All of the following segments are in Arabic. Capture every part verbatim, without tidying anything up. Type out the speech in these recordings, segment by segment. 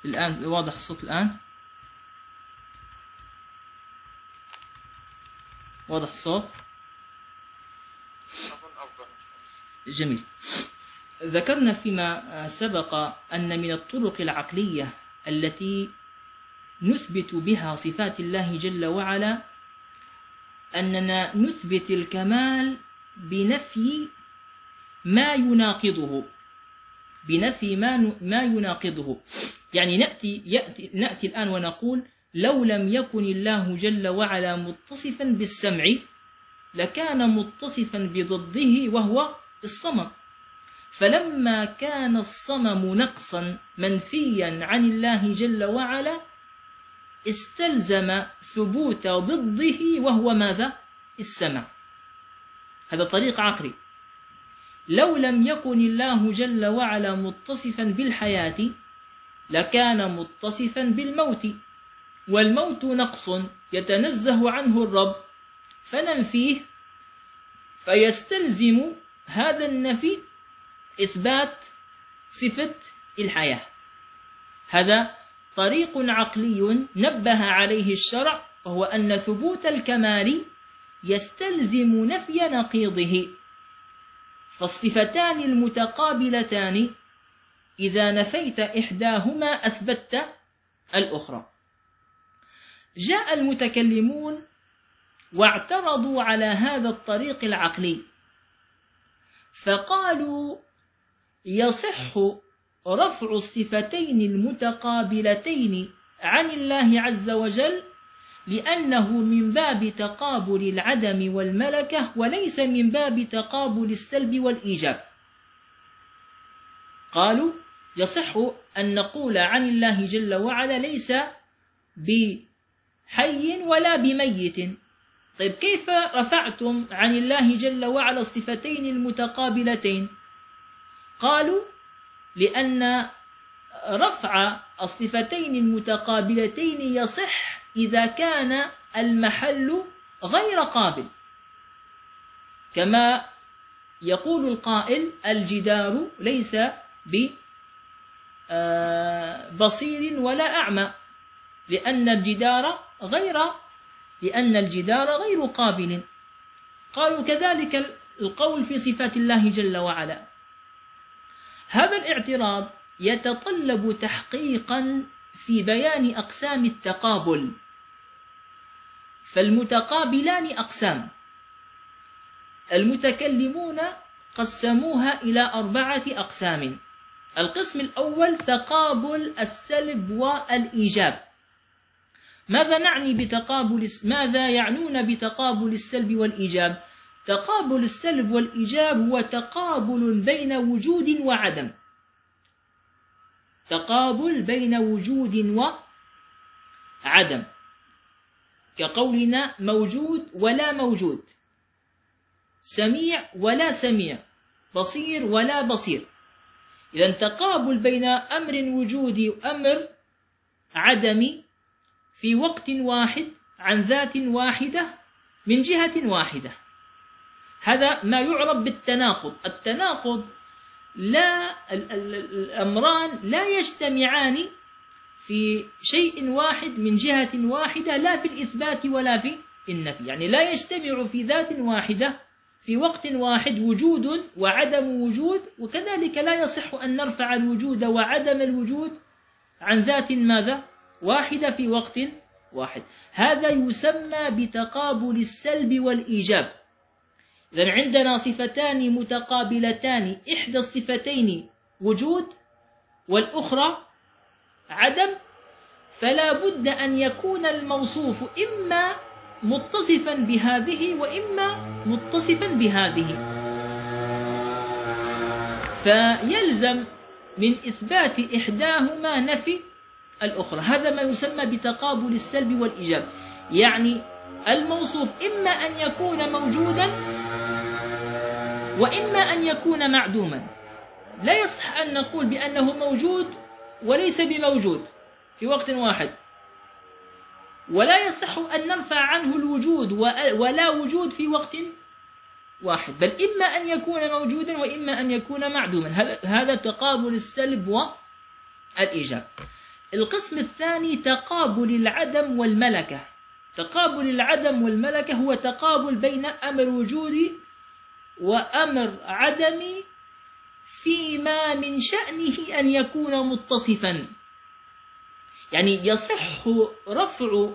الآن واضح الصوت الآن؟ واضح الصوت؟ جميل. ذكرنا فيما سبق أن من الطرق العقلية التي نثبت بها صفات الله جل وعلا أننا نثبت الكمال بنفي ما يناقضه، بنفي ما ما يناقضه. يعني نأتي يأتي نأتي الآن ونقول لو لم يكن الله جل وعلا متصفا بالسمع لكان متصفا بضده وهو الصمم، فلما كان الصمم نقصا منفيا عن الله جل وعلا استلزم ثبوت ضده وهو ماذا؟ السمع. هذا طريق عقلي. لو لم يكن الله جل وعلا متصفا بالحياة لكان متصفا بالموت، والموت نقص يتنزه عنه الرب فننفيه، فيستلزم هذا النفي إثبات صفة الحياة. هذا طريق عقلي نبه عليه الشرع، وهو أن ثبوت الكمال يستلزم نفي نقيضه، فالصفتان المتقابلتان إذا نفيت إحداهما أثبتت الأخرى. جاء المتكلمون واعترضوا على هذا الطريق العقلي فقالوا يصح رفع الصفتين المتقابلتين عن الله عز وجل لأنه من باب تقابل العدم والملكة وليس من باب تقابل السلب والإيجاب. قالوا يصح أن نقول عن الله جل وعلا ليس بحي ولا بميت. طيب كيف رفعتم عن الله جل وعلا الصفتين المتقابلتين؟ قالوا لأن رفع الصفتين المتقابلتين يصح إذا كان المحل غير قابل، كما يقول القائل الجدار ليس ببصير ولا أعمى، لأن الجدار غير لأن الجدار غير قابل. قالوا كذلك القول في صفات الله جل وعلا. هذا الاعتراض يتطلب تحقيقا في بيان أقسام التقابل، فالمتقابلان أقسام. المتكلمون قسموها إلى أربعة أقسام. القسم الأول تقابل السلب والإيجاب. ماذا نعني بتقابل ماذا يعنون بتقابل السلب والإيجاب؟ تقابل السلب والإيجاب هو تقابل بين وجود وعدم، تقابل بين وجود وعدم، كقولنا موجود ولا موجود، سميع ولا سميع، بصير ولا بصير. إذن تقابل بين أمر وجودي وأمر عدمي في وقت واحد عن ذات واحدة من جهة واحدة، هذا ما يعرف بالتناقض. التناقض لا الأمران لا يجتمعان في شيء واحد من جهة واحدة، لا في الإثبات ولا في النفي، يعني لا يجتمع في ذات واحدة في وقت واحد وجود وعدم وجود، وكذلك لا يصح أن نرفع الوجود وعدم الوجود عن ذات ماذا؟ واحدة في وقت واحد. هذا يسمى بتقابل السلب والإيجاب. إذن عندنا صفتان متقابلتان، إحدى الصفتين وجود والأخرى عدم، فلا بد أن يكون الموصوف إما متصفا بهذه وإما متصفا بهذه، فيلزم من إثبات إحداهما نفي الأخرى. هذا ما يسمى بتقابل السلب والإيجاب، يعني الموصوف إما أن يكون موجودا وإما أن يكون معدوما. لا يصح أن نقول بأنه موجود وليس بموجود في وقت واحد، ولا يصح أن نرفع عنه الوجود ولا وجود في وقت واحد، بل إما أن يكون موجودا وإما أن يكون معدوما. هذا تقابل السلب والإيجاب. القسم الثاني تقابل العدم والملكة. تقابل العدم والملكة هو تقابل بين أمر وجودي وأمر عدمي فيما من شأنه أن يكون متصفا. يعني يصح رفع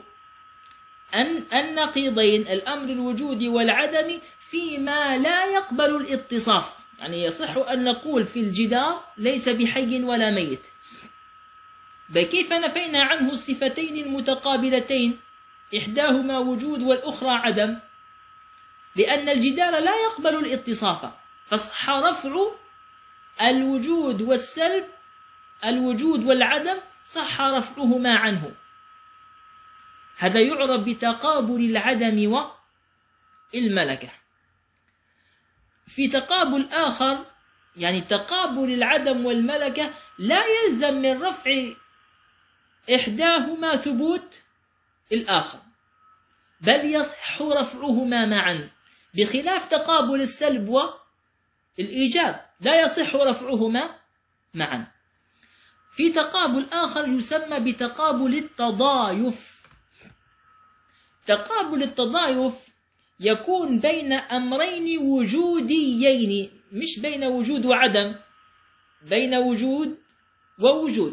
النقيضين الأمر الوجودي والعدمي فيما لا يقبل الاتصاف. يعني يصح أن نقول في الجدار ليس بحي ولا ميت. كيف نفينا عنه الصفتين المتقابلتين إحداهما وجود والأخرى عدم؟ لأن الجدار لا يقبل الاتصاف، فصح رفع الوجود والسلب، الوجود والعدم صح رفعهما عنه. هذا يعرف بتقابل العدم والملكة. في تقابل آخر يعني تقابل العدم والملكة لا يلزم من رفع إحداهما ثبوت الآخر، بل يصح رفعهما معا، بخلاف تقابل السلب والإيجاب لا يصح رفعهما معا. في تقابل آخر يسمى بتقابل التضايف. تقابل التضايف يكون بين أمرين وجوديين، مش بين وجود وعدم، بين وجود ووجود،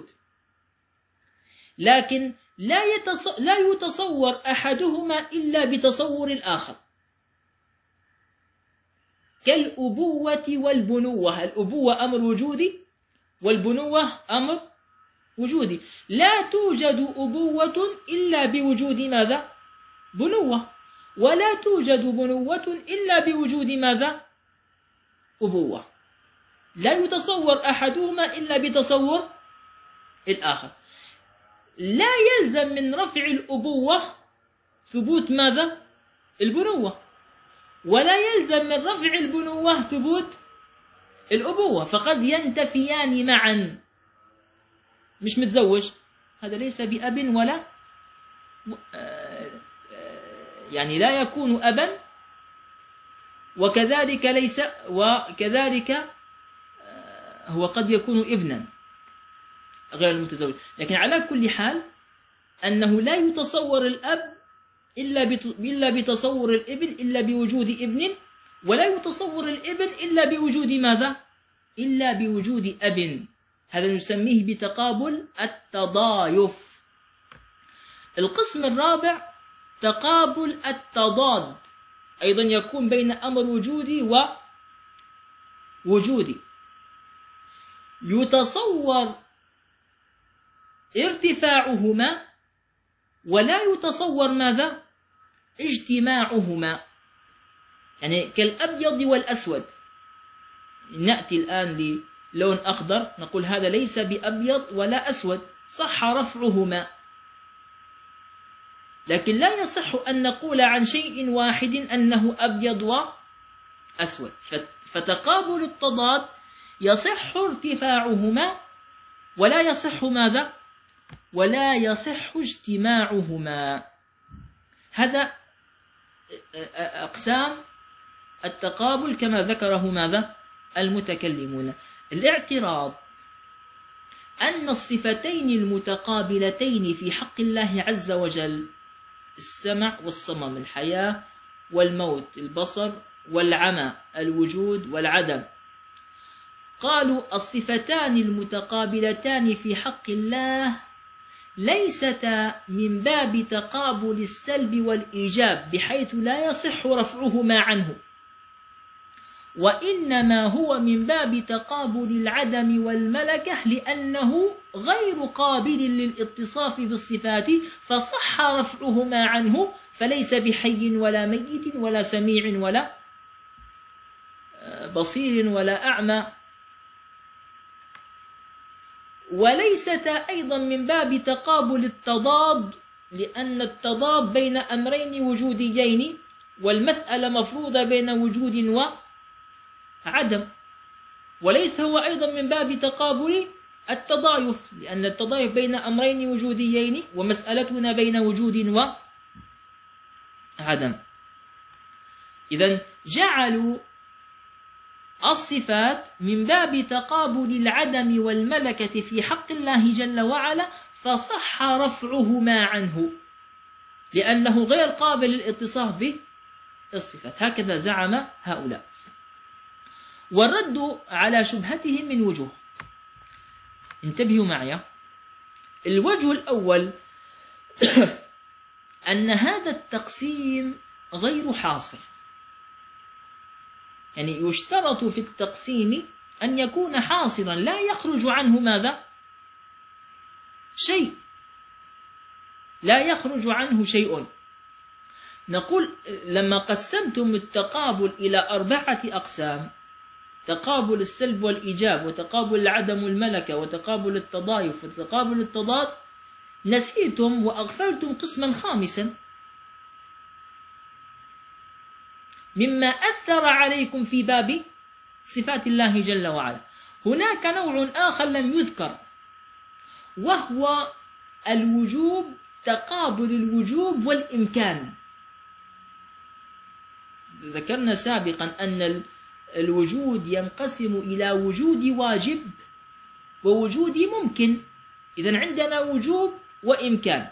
لكن لا يتصور, لا يتصور أحدهما إلا بتصور الآخر، كالأبوة والبنوة. الأبوة أمر وجودي والبنوة أمر وجودي. لا توجد أبوة إلا بوجود ماذا؟ بنوة، ولا توجد بنوة إلا بوجود ماذا؟ أبوة. لا يتصور أحدهما إلا بتصور الآخر. لا يلزم من رفع الأبوة ثبوت ماذا؟ البنوة، ولا يلزم من رفع البنوة ثبوت الأبوة، فقد ينتفيان معا. مش متزوج هذا ليس بأب ولا يعني لا يكون أبا، وكذلك ليس وكذلك هو قد يكون ابنا غير المتزوج. لكن على كل حال أنه لا يتصور الأب إلا بتصور الابن إلا بوجود ابن، ولا يتصور الابن إلا بوجود ماذا؟ إلا بوجود أب. هذا نسميه بتقابل التضايف. القسم الرابع تقابل التضاد، أيضا يكون بين أمر وجودي ووجودي. يتصور ارتفاعهما ولا يتصور ماذا؟ اجتماعهما. يعني كالأبيض والأسود. نأتي الآن للون أخضر نقول هذا ليس بأبيض ولا أسود، صح رفعهما، لكن لا يصح أن نقول عن شيء واحد أنه أبيض وأسود. فتقابل التضاد يصح ارتفاعهما ولا يصح ماذا؟ ولا يصح اجتماعهما. هذا أقسام التقابل كما ذكره ماذا؟ المتكلمون. الاعتراض أن الصفتين المتقابلتين في حق الله عز وجل، السمع والصمم، الحياة والموت، البصر والعمى، الوجود والعدم، قالوا الصفتان المتقابلتان في حق الله ليستا من باب تقابل السلب والإيجاب بحيث لا يصح رفعهما عنه، وإنما هو من باب تقابل العدم والملكة، لأنه غير قابل للاتصاف بالصفات فصح رفعهما عنه، فليس بحي ولا ميت ولا سميع ولا بصير ولا أعمى. وليست أيضا من باب تقابل التضاد، لأن التضاد بين أمرين وجوديين، والمسألة مفروضة بين وجود وعدم. وليس هو أيضا من باب تقابل التضايف، لأن التضايف بين أمرين وجوديين ومسألتنا بين وجود وعدم. إذن جعلوا الصفات من باب تقابل العدم والملكة في حق الله جل وعلا، فصح رفعهما عنه لأنه غير قابل للاتصاف بالصفات. هكذا زعم هؤلاء. والرد على شبهتهم من وجوه. انتبهوا معي. الوجه الأول أن هذا التقسيم غير حاصر، يعني يشترط في التقسيم أن يكون حاصرا لا يخرج عنه ماذا؟ شيء، لا يخرج عنه شيء. نقول لما قسمتم التقابل إلى أربعة أقسام، تقابل السلب والإيجاب، وتقابل العدم والملكة، وتقابل التضايف، وتقابل التضاد، نسيتم وأغفلتم قسما خامسا مما أثر عليكم في باب صفات الله جل وعلا. هناك نوع آخر لم يذكر، وهو الوجوب، تقابل الوجوب والإمكان. ذكرنا سابقا أن الوجود ينقسم إلى وجود واجب ووجود ممكن. إذن عندنا وجوب وإمكان،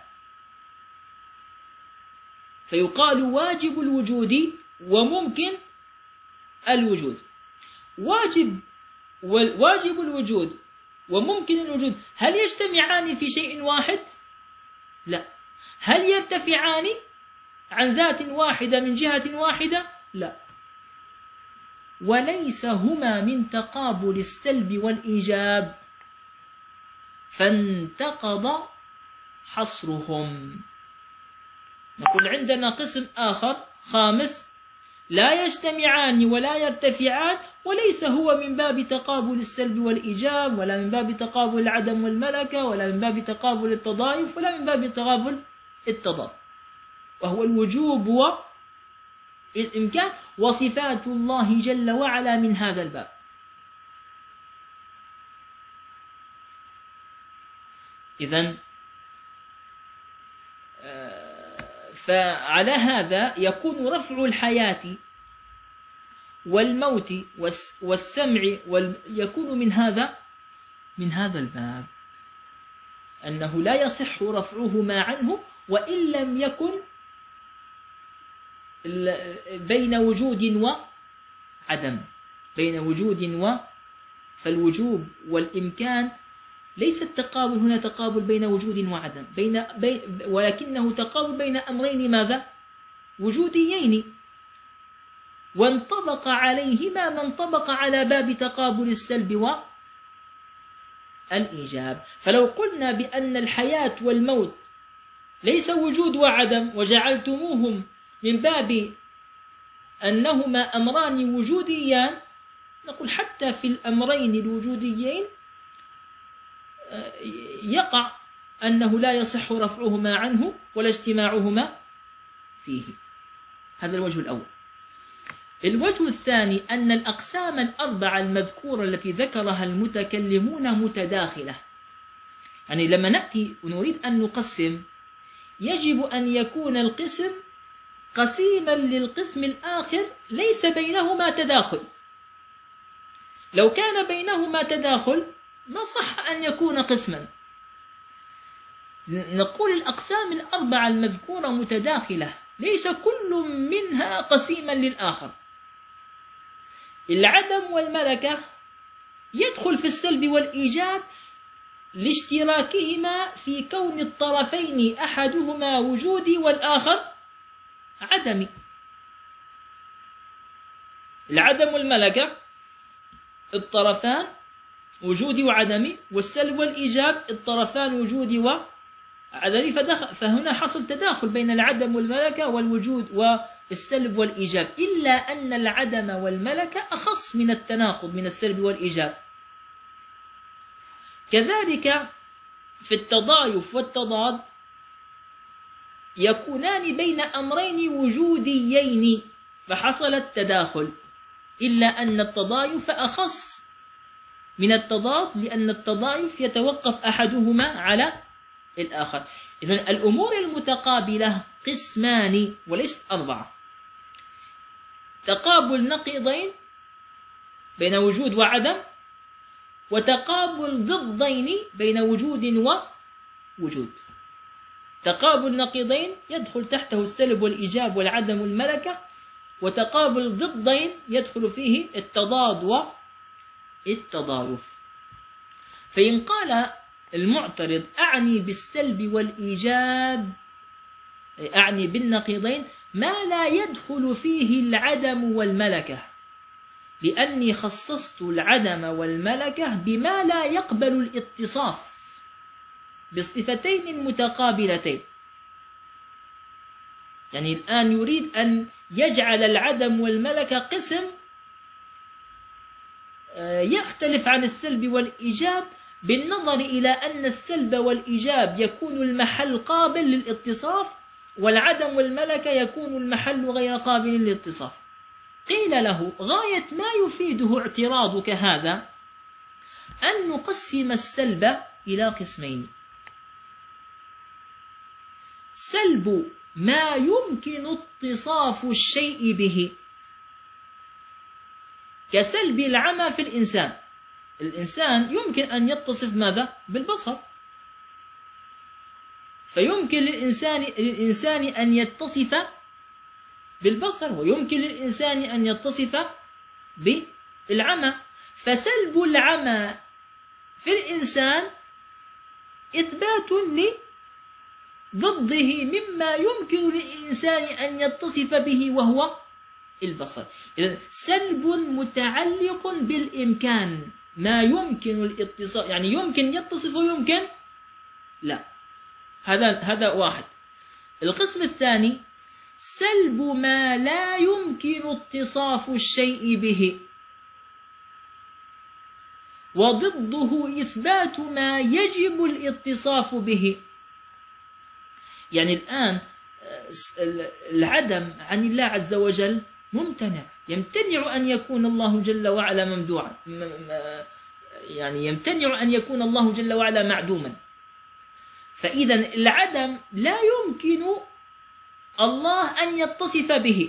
فيقال واجب الوجود وممكن الوجود. واجب واجب الوجود وممكن الوجود هل يجتمعان في شيء واحد؟ لا. هل يرتفعان عن ذات واحدة من جهة واحدة؟ لا. وليس هما من تقابل السلب والإيجاب، فانتقض حصرهم. نقول عندنا قسم آخر خامس لا يجتمعان ولا يرتفعان، وليس هو من باب تقابل السلب والإيجاب، ولا من باب تقابل العدم والملكة، ولا من باب تقابل التضايف، ولا من باب تقابل التضاد، وهو الوجوب والإمكان، وصفات الله جل وعلا من هذا الباب. إذن فعلى هذا يكون رفع الحياة والموت والسمع يكون من هذا من هذا الباب، أنه لا يصح رفعهما عنه وإن لم يكن بين وجود وعدم، بين وجود و فالوجوب والإمكان ليس التقابل هنا تقابل بين وجود وعدم، بين بين ولكنه تقابل بين أمرين ماذا؟ وجوديين، وانطبق عليهما ما انطبق على باب تقابل السلب والإيجاب. فلو قلنا بأن الحياة والموت ليس وجود وعدم وجعلتموهم من باب أنهما أمران وجوديان، نقول حتى في الأمرين الوجوديين يقع أنه لا يصح رفعهما عنه ولا اجتماعهما فيه. هذا الوجه الأول. الوجه الثاني أن الأقسام الأربعة المذكورة التي ذكرها المتكلمون متداخلة، يعني لما نأتي ونريد أن نقسم يجب أن يكون القسم قسيما للقسم الآخر ليس بينهما تداخل. لو كان بينهما تداخل ما صح أن يكون قسما. نقول الأقسام الأربعة المذكورة متداخلة، ليس كل منها قسيما للآخر. العدم والملكة يدخل في السلب والإيجاب لاشتراكهما في كون الطرفين أحدهما وجودي والآخر عدمي. العدم والملكة الطرفان وجودي وعدمي، والسلب والإيجاب الطرفان وجودي وعدمي، فهنا حصل تداخل بين العدم والملكة والوجود والسلب والإيجاب، إلا أن العدم والملكة أخص من التناقض من السلب والإيجاب. كذلك في التضايف والتضاد يكونان بين أمرين وجوديين فحصل التداخل، إلا أن التضايف أخص من التضاد، لأن التضايف يتوقف أحدهما على الآخر. إذن الأمور المتقابلة قسمان وليس أربعة: تقابل نقيضين بين وجود وعدم، وتقابل ضدين بين وجود وجود. تقابل النقيضين يدخل تحته السلب والإيجاب والعدم والملكة، وتقابل الضدين يدخل فيه التضاد والتضارف. فإن قال المعترض أعني بالسلب والإيجاب، أعني بالنقيضين ما لا يدخل فيه العدم والملكة، لأني خصصت العدم والملكة بما لا يقبل الاتصاف بالصفتين المتقابلتين. يعني الآن يريد أن يجعل العدم والملكة قسم يختلف عن السلب والإيجاب، بالنظر إلى أن السلب والإيجاب يكون المحل قابل للاتصاف، والعدم والملكة يكون المحل غير قابل للاتصاف. قيل له غاية ما يفيده اعتراضك هذا أن نقسم السلب إلى قسمين: سلب ما يمكن اتصاف الشيء به، كسلب العمى في الإنسان. الإنسان يمكن أن يتصف ماذا؟ بالبصر، فيمكن للإنسان, للإنسان أن يتصف بالبصر، ويمكن للإنسان أن يتصف بالعمى. فسلب العمى في الإنسان إثبات لضده مما يمكن للإنسان أن يتصف به وهو البصر. إذن سلب متعلق بالإمكان، ما يمكن الاتصاف، يعني يمكن يتصف ويمكن لا. هذا هذا واحد. القسم الثاني سلب ما لا يمكن اتصاف الشيء به، وضده إثبات ما يجب الاتصاف به. يعني الآن العدم عن الله عز وجل ممتنع، يمتنع أن يكون الله جل وعلا ممدوعا، يعني يمتنع أن يكون الله جل وعلا معدوما. فإذا العدم لا يمكن الله أن يتصف به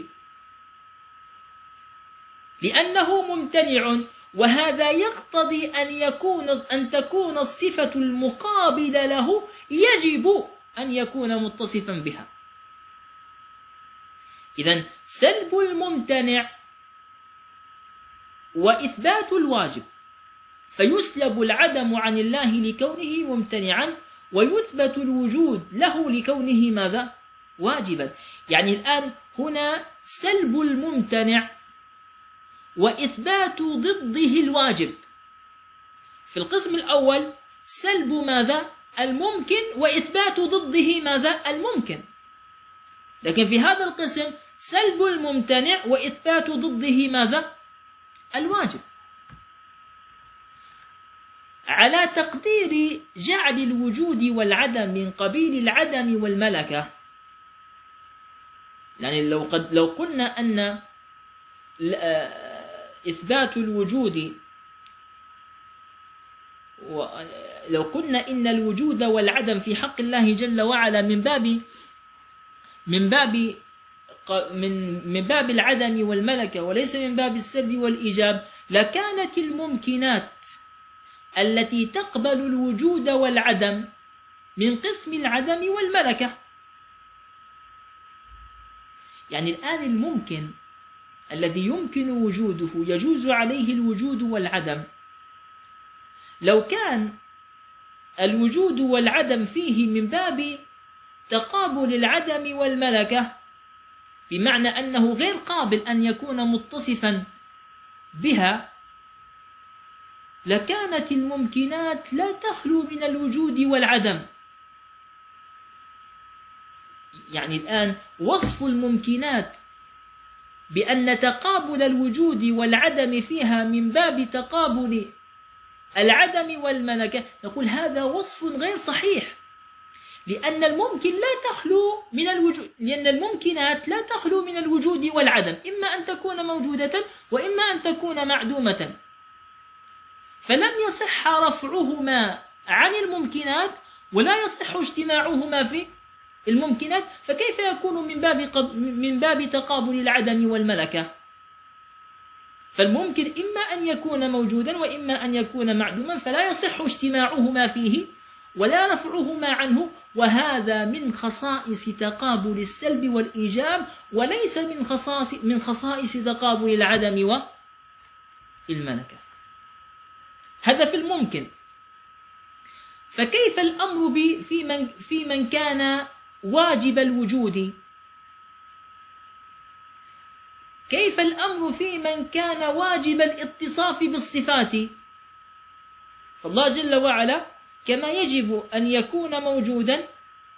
لأنه ممتنع، وهذا يقتضي أن يكون أن تكون الصفة المقابلة له يجب أن يكون متصفا بها. إذن سلب الممتنع وإثبات الواجب، فيسلب العدم عن الله لكونه ممتنعا، ويثبت الوجود له لكونه ماذا؟ واجبا. يعني الآن هنا سلب الممتنع وإثبات ضده الواجب. في القسم الأول سلب ماذا؟ الممكن، وإثبات ضده ماذا؟ الممكن. لكن في هذا القسم سلب الممتنع وإثبات ضده ماذا؟ الواجب. على تقدير جعل الوجود والعدم من قبيل العدم والملكة، يعني لو قد لو قلنا أن إثبات الوجود، لو قلنا إن الوجود والعدم في حق الله جل وعلا من باب من باب من من باب العدم والملكة وليس من باب السلب والإيجاب، لكانت الممكنات التي تقبل الوجود والعدم من قسم العدم والملكة. يعني الآن الممكن الذي يمكن وجوده يجوز عليه الوجود والعدم، لو كان الوجود والعدم فيه من باب تقابل العدم والملكة، بمعنى أنه غير قابل أن يكون متصفا بها، لكانت الممكنات لا تخلو من الوجود والعدم. يعني الآن وصف الممكنات بأن تقابل الوجود والعدم فيها من باب تقابل العدم والملكة، نقول هذا وصف غير صحيح، لأن الممكن لا تخلو من الوجود، لأن الممكنات لا تخلو من الوجود والعدم، إما أن تكون موجودة وإما أن تكون معدومة، فلم يصح رفعهما عن الممكنات ولا يصح اجتماعهما في الممكنات، فكيف يكون من باب من باب تقابل العدم والملكة؟ فالممكن إما أن يكون موجودا وإما أن يكون معدوما، فلا يصح اجتماعهما فيه ولا رفعهما عنه، وهذا من خصائص تقابل السلب والإيجاب، وليس من خصائص من خصائص تقابل العدم والملكة. هذا في الممكن. فكيف الأمر في من في من كان واجب الوجود؟ كيف الأمر في من كان واجب الاتصاف بالصفات؟ فالله جل وعلا كما يجب أن يكون موجودا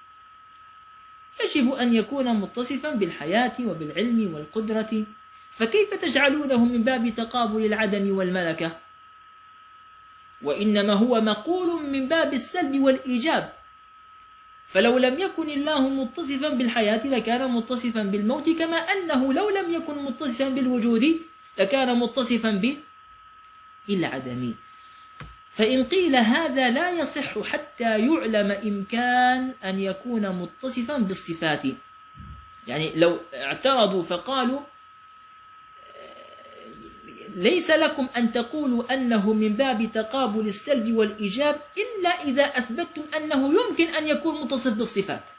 يجب أن يكون متصفا بالحياة وبالعلم والقدرة، فكيف تجعلونه من باب تقابل العدم والملكة؟ وإنما هو مقول من باب السلب والإيجاب. فلو لم يكن الله متصفا بالحياة لكان متصفا بالموت، كما أنه لو لم يكن متصفا بالوجود لكان متصفا بالعدم. فإن قيل هذا لا يصح حتى يعلم إمكان أن يكون متصفا بالصفات، يعني لو اعترضوا فقالوا ليس لكم أن تقولوا أنه من باب تقابل السلب والإيجاب إلا إذا أثبتتم أنه يمكن أن يكون متصف بالصفات.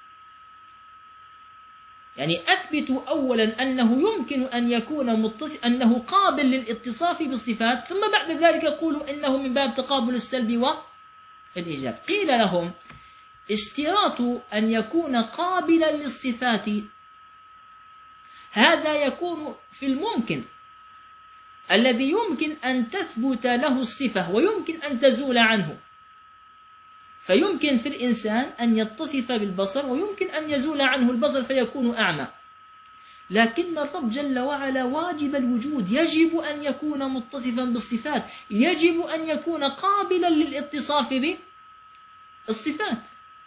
يعني أثبتوا أولا أنه يمكن أن يكون متصف، أنه قابل للاتصاف بالصفات، ثم بعد ذلك قولوا إنه من باب تقابل السلب والإيجاب. قيل لهم اشتراط أن يكون قابلا للصفات هذا يكون في الممكن الذي يمكن أن تثبت له الصفة ويمكن أن تزول عنه. فيمكن في الإنسان أن يتصف بالبصر ويمكن أن يزول عنه البصر فيكون أعمى، لكن الرب جل وعلا واجب الوجود، يجب أن يكون متصفا بالصفات، يجب أن يكون قابلا للاتصاف بالصفات.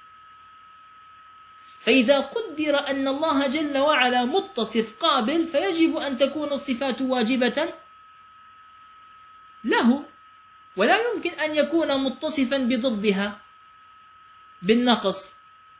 فإذا قدر أن الله جل وعلا متصف قابل فيجب أن تكون الصفات واجبة له، ولا يمكن أن يكون متصفا بضدها بالنقص.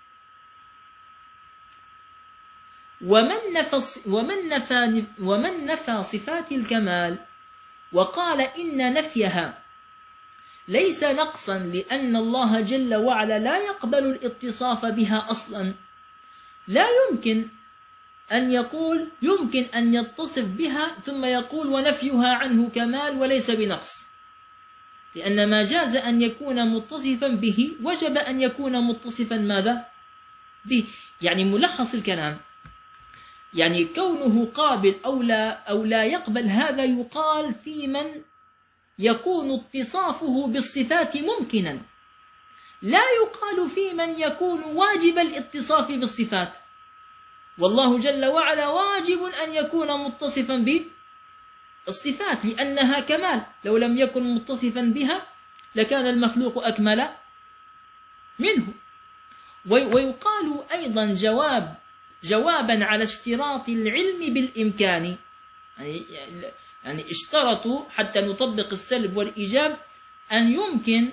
ومن نفى ومن نفى ومن نفى صفات الكمال وقال إن نفيها ليس نقصا لأن الله جل وعلا لا يقبل الاتصاف بها أصلا، لا يمكن أن يقول يمكن أن يتصف بها ثم يقول ونفيها عنه كمال وليس بنقص، لأن ما جاز أن يكون متصفا به وجب أن يكون متصفا ماذا به. يعني ملخص الكلام، يعني كونه قابل أو لا, أو لا يقبل هذا يقال في من يكون اتصافه بالصفات ممكنا، لا يقال في من يكون واجب الاتصاف بالصفات. والله جل وعلا واجب أن يكون متصفا بالصفات لأنها كمال، لو لم يكن متصفا بها لكان المخلوق أكمل منه. ويقال أيضا جواب جوابا على اشتراط العلم بالإمكان، يعني, يعني اشترطوا حتى نطبق السلب والإيجاب أن يمكن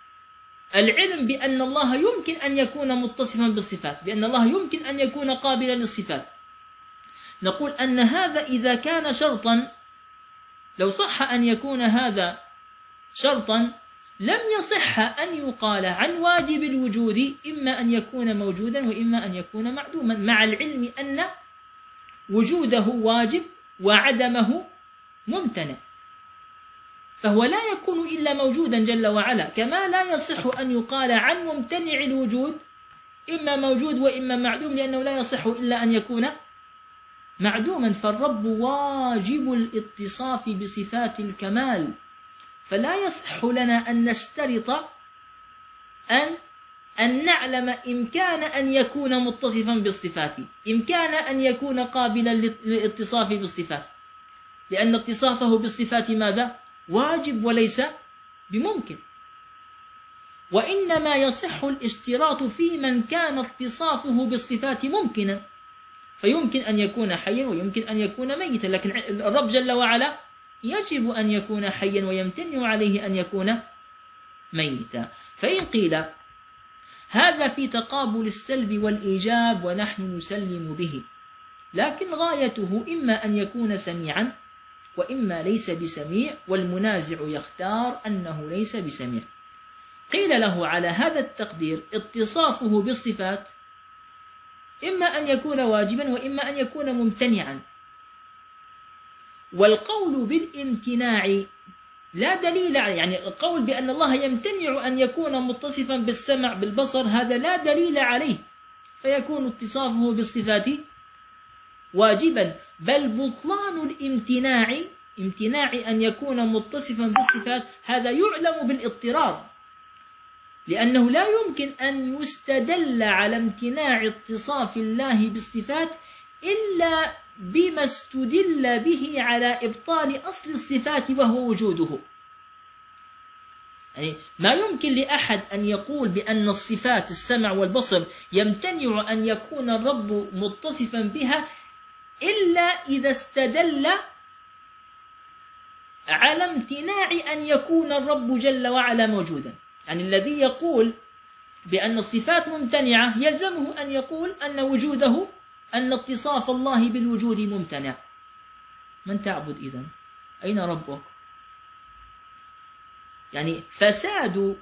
العلم بأن الله يمكن أن يكون متصفا بالصفات، بأن الله يمكن أن يكون قابلا للصفات. نقول أن هذا إذا كان شرطا، لو صح أن يكون هذا شرطا لم يصح أن يقال عن واجب الوجود إما أن يكون موجودا وإما أن يكون معدوما، مع العلم أن وجوده واجب وعدمه ممتنع، فهو لا يكون إلا موجودا جل وعلا، كما لا يصح أن يقال عن ممتنع الوجود إما موجود وإما معدوم، لأنه لا يصح إلا أن يكون معدوما. فالرب واجب الاتصاف بصفات الكمال، فلا يصح لنا أن نشترط أن أن نعلم إمكان أن يكون متصفا بالصفات، إمكان أن يكون قابلا للاتصاف بالصفات، لأن اتصافه بالصفات ماذا؟ واجب وليس بممكن. وإنما يصح الاشتراط في من كان اتصافه بالصفات ممكنا، فيمكن أن يكون حيا ويمكن أن يكون ميتا، لكن الرب جل وعلا يجب أن يكون حيا ويمتنع عليه أن يكون ميتا. فإن قيل هذا في تقابل السلب والإيجاب ونحن نسلم به، لكن غايته إما أن يكون سميعا وإما ليس بسميع، والمنازع يختار أنه ليس بسميع. قيل له على هذا التقدير اتصافه بالصفات إما أن يكون واجبا وإما أن يكون ممتنعا. والقول بالامتناع لا دليل عليه، يعني القول بأن الله يمتنع أن يكون متصفا بالسمع بالبصر هذا لا دليل عليه، فيكون اتصافه بالصفات واجبا. بل بطلان الامتناع، امتناع أن يكون متصفا بالصفات، هذا يعلم بالاضطرار، لأنه لا يمكن أن يستدل على امتناع اتصاف الله بالصفات إلا بما استدل به على إبطال أصل الصفات وهو وجوده. يعني ما يمكن لأحد أن يقول بأن الصفات السمع والبصر يمتنع أن يكون الرب متصفا بها إلا إذا استدل على امتناع أن يكون الرب جل وعلا موجودا. يعني الذي يقول بأن الصفات ممتنعة يلزمه أن يقول أن وجوده، أن اتصاف الله بالوجود ممتنع. من تعبد إذن؟ أين ربك؟ يعني فساد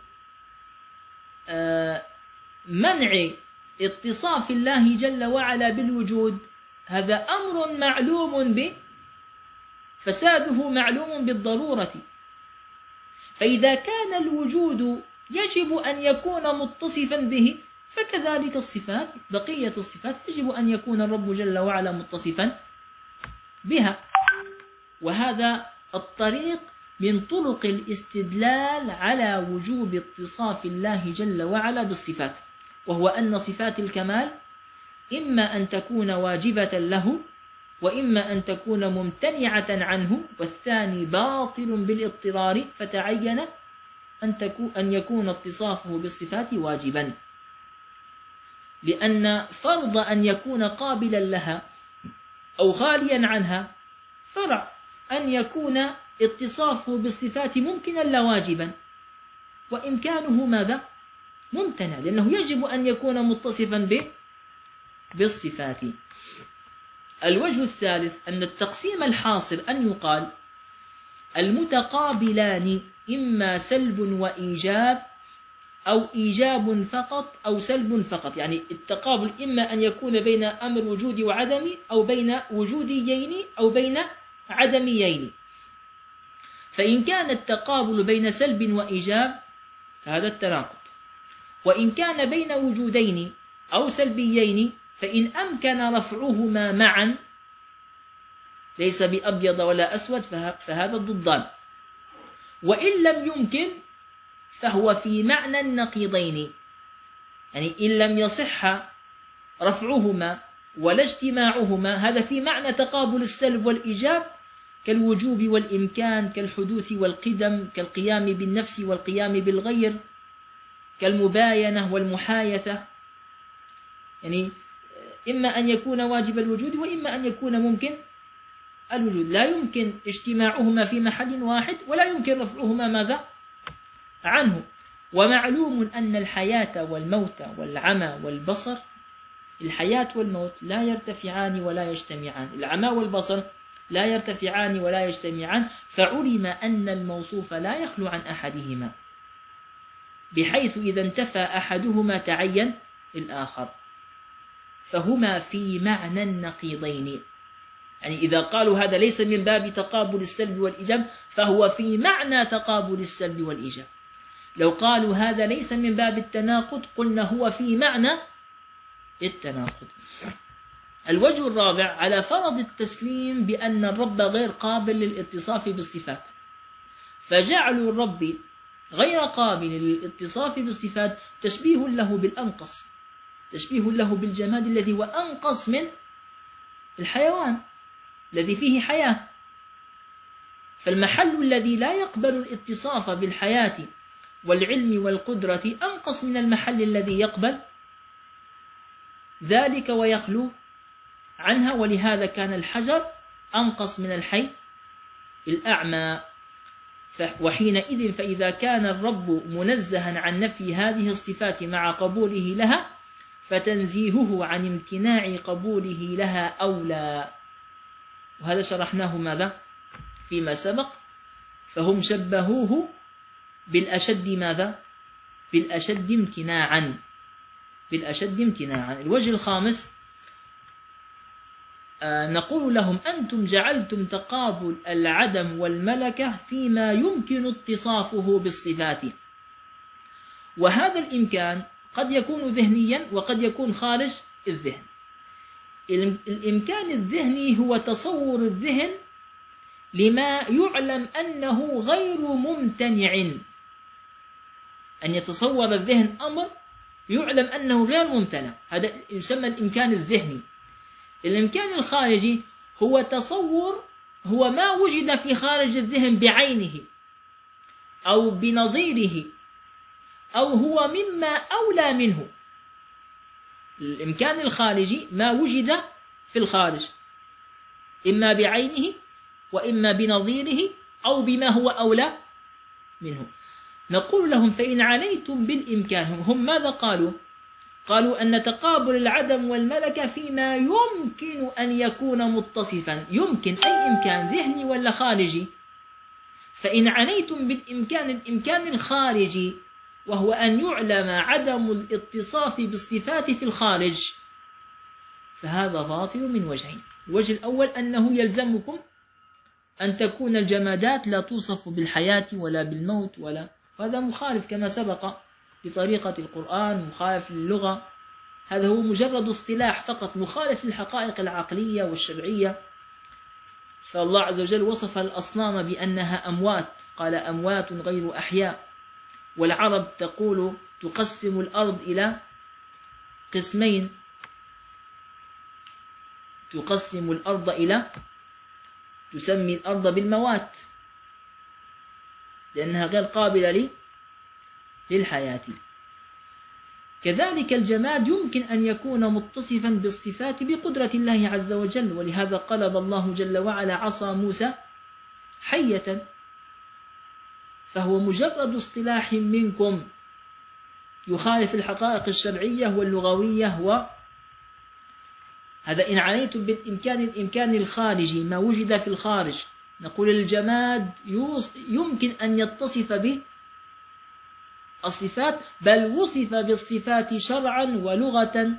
منع اتصاف الله جل وعلا بالوجود هذا أمر معلوم به، فساده معلوم بالضرورة. فإذا كان الوجود يجب أن يكون متصفا به، فكذلك الصفات، بقية الصفات يجب أن يكون الرب جل وعلا متصفا بها. وهذا الطريق من طرق الاستدلال على وجوب اتصاف الله جل وعلا بالصفات، وهو أن صفات الكمال إما أن تكون واجبة له وإما أن تكون ممتنعة عنه، والثاني باطل بالاضطرار، فتعين أن, أن يكون اتصافه بالصفات واجبا، لأن فرض أن يكون قابلا لها أو خاليا عنها فرع أن يكون اتصافه بالصفات ممكنا لا واجبا، وإمكانه ماذا؟ ممتنع، لأنه يجب أن يكون متصفا به بالصفات. الوجه الثالث أن التقسيم الحاصل أن يقال المتقابلان إما سلب وإيجاب أو إيجاب فقط أو سلب فقط. يعني التقابل إما أن يكون بين أمر وجود وعدم، أو بين وجوديين أو بين عدميين. فإن كان التقابل بين سلب وإيجاب فهذا التناقض، وإن كان بين وجودين أو سلبيين فإن أمكن رفعهما معا ليس بأبيض ولا أسود فهذا الضدان، وإن لم يمكن فهو في معنى النقيضين. يعني إن لم يصح رفعهما ولا اجتماعهما هذا في معنى تقابل السلب والإيجاب، كالوجوب والإمكان، كالحدوث والقدم، كالقيام بالنفس والقيام بالغير، كالمباينة والمحايثة. يعني إما أن يكون واجب الوجود وإما أن يكون ممكن الوجود، لا يمكن اجتماعهما في محل واحد ولا يمكن رفعهما ماذا عنه. ومعلوم أن الحياة والموت والعمى والبصر، الحياة والموت لا يرتفعان ولا يجتمعان، العمى والبصر لا يرتفعان ولا يجتمعان، فعلم أن الموصوف لا يخلو عن أحدهما، بحيث إذا انتفى أحدهما تعين الآخر، فهما في معنى النقيضين. يعني إذا قالوا هذا ليس من باب تقابل السلب والإيجاب فهو في معنى تقابل السلب والإيجاب. لو قالوا هذا ليس من باب التناقض قلنا هو في معنى التناقض. الوجه الرابع على فرض التسليم بأن الرب غير قابل للاتصاف بالصفات، فجعل الرب غير قابل للاتصاف بالصفات تشبيه له بالأنقص، تشبيه له بالجماد الذي هو أنقص من الحيوان الذي فيه حياة. فالمحل الذي لا يقبل الاتصاف بالحياة والعلم والقدرة أنقص من المحل الذي يقبل ذلك ويخلو عنها، ولهذا كان الحجر أنقص من الحي الأعمى. وحينئذ فإذا كان الرب منزها عن نفي هذه الصفات مع قبوله لها فتنزيهه عن امتناع قبوله لها أولى. وهذا شرحناه ماذا فيما سبق. فهم شبهوه بالأشد ماذا بالأشد امتناعا بالأشد امتناعا. الوجه الخامس، آه نقول لهم أنتم جعلتم تقابل العدم والملكة فيما يمكن اتصافه بالصفات، وهذا الإمكان قد يكون ذهنيا وقد يكون خارج الذهن. الإمكان الذهني هو تصور الذهن لما يعلم أنه غير ممتنع، أن يتصور الذهن أمر يعلم أنه غير ممتنع، هذا يسمى الإمكان الذهني. الإمكان الخارجي هو تصور هو ما وجد في خارج الذهن بعينه أو بنظيره أو هو مما أولى منه. الإمكان الخارجي ما وجد في الخارج إما بعينه وإما بنظيره أو بما هو أولى منه. نقول لهم فإن عليتم بالإمكان، هم ماذا قالوا؟ قالوا أن تقابل العدم والملكة فيما يمكن أن يكون متصفا، يمكن أي إمكان ذهني ولا خارجي. فإن عليتم بالإمكان الإمكان الخارجي وهو أن يعلم عدم الاتصاف بالصفات في الخارج، فهذا باطل من وجهين. الوجه الأول أنه يلزمكم أن تكون الجمادات لا توصف بالحياة ولا بالموت، ولا هذا مخالف كما سبق بطريقة القرآن، مخالف للغة، هذا هو مجرد اصطلاح فقط، مخالف للحقائق العقلية والشرعية. فالله عز وجل وصف الأصنام بأنها أموات، قال أموات غير أحياء. والعرب تقول تقسم الأرض إلى قسمين، تقسم الأرض إلى تسمي الأرض بالموات لأنها غير قابلة للحياة. كذلك الجماد يمكن أن يكون متصفا بالصفات بقدرة الله عز وجل، ولهذا قلب الله جل وعلا عصا موسى حية، فهو مجرد اصطلاح منكم يخالف الحقائق الشرعية واللغوية. وهذا إن عليتم بالإمكان الإمكان الخارجي ما وجد في الخارج. نقول الجماد يمكن أن يتصف به الصفات، بل وصف بالصفات شرعا ولغة.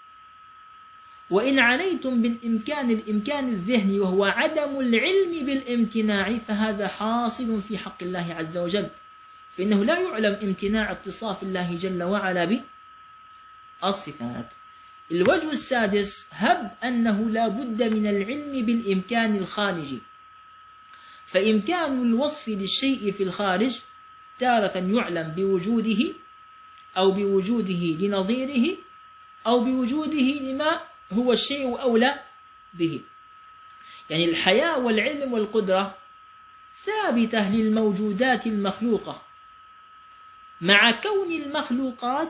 وإن عليتم بالإمكان الإمكان الذهني وهو عدم العلم بالامتناع، فهذا حاصل في حق الله عز وجل، فإنه لا يعلم امتناع اتصاف الله جل وعلا بالصفات. الوجه السادس، هب أنه لا بد من العلم بالإمكان الخارجي، فإمكان الوصف للشيء في الخارج تارة يعلم بوجوده أو بوجوده لنظيره أو بوجوده لما هو الشيء أولى به. يعني الحياة والعلم والقدرة ثابتة للموجودات المخلوقة، مع كون المخلوقات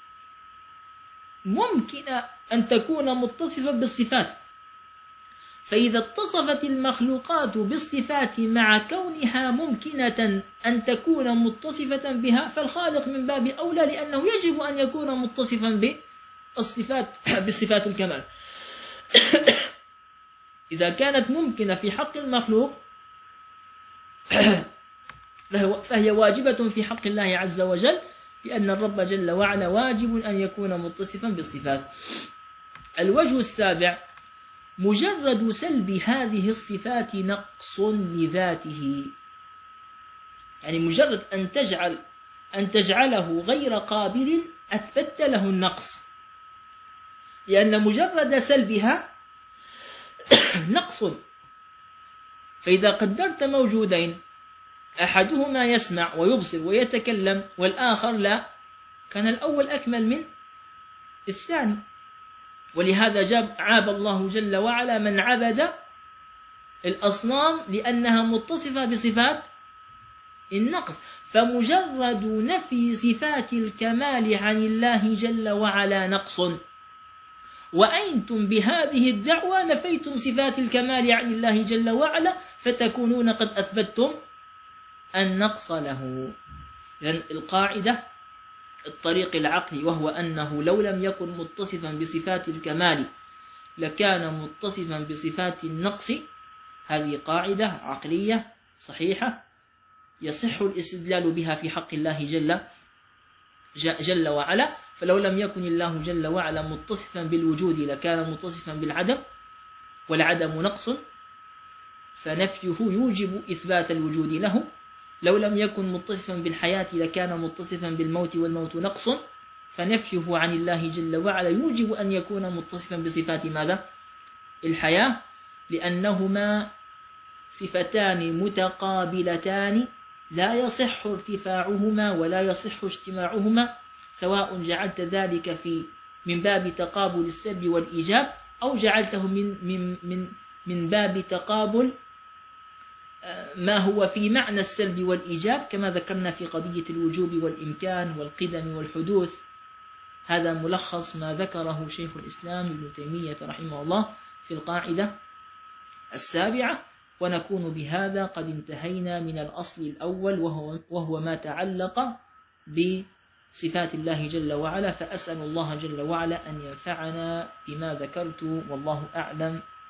ممكن أن تكون متصفة بالصفات. فإذا اتصفت المخلوقات بالصفات مع كونها ممكنة أن تكون متصفة بها، فالخالق من باب أولى، لأنه يجب أن يكون متصفا بالصفات بالصفات الكمال. إذا كانت ممكنة في حق المخلوق فهي واجبة في حق الله عز وجل، لأن الرب جل وعلا واجب أن يكون متصفا بالصفات. الوجه السابع، مجرد سلب هذه الصفات نقص لذاته، يعني مجرد أن تجعل أن تجعله غير قابل أثبت له النقص، لأن مجرد سلبها نقص. فإذا قدرت موجودين أحدهما يسمع ويبصر ويتكلم والآخر لا، كان الأول أكمل من الثاني. ولهذا جاب عاب الله جل وعلا من عبد الأصنام لأنها متصفة بصفات النقص. فمجرد نفي صفات الكمال عن الله جل وعلا نقص، وأنتم بهذه الدعوة نفيتم صفات الكمال عن الله جل وعلا، فتكونون قد أثبتتم النقص له. لأن القاعدة الطريق العقلي، وهو أنه لو لم يكن متصفا بصفات الكمال لكان متصفا بصفات النقص. هذه قاعدة عقلية صحيحة يصح الاستدلال بها في حق الله جل جل وعلا. فلو لم يكن الله جل وعلا متصفا بالوجود لكان متصفا بالعدم، والعدم نقص، فنفيه يوجب إثبات الوجود له. لو لم يكن متصفا بالحياة لكان متصفا بالموت، والموت نقص، فنفيه عن الله جل وعلا يوجب أن يكون متصفا بصفات ماذا؟ الحياة، لأنهما صفتان متقابلتان لا يصح ارتفاعهما ولا يصح اجتماعهما، سواء جعلت ذلك في من باب تقابل السلب والإيجاب، أو جعلته من من من من باب تقابل ما هو في معنى السلب والإيجاب، كما ذكرنا في قضية الوجوب والإمكان والقدم والحدوث. هذا ملخص ما ذكره شيخ الإسلام ابن تيمية رحمه الله في القاعدة السابعة. ونكون بهذا قد انتهينا من الأصل الأول، وهو, وهو ما تعلق بصفات الله جل وعلا. فأسأل الله جل وعلا أن ينفعنا بما ذكرت، والله أعلم.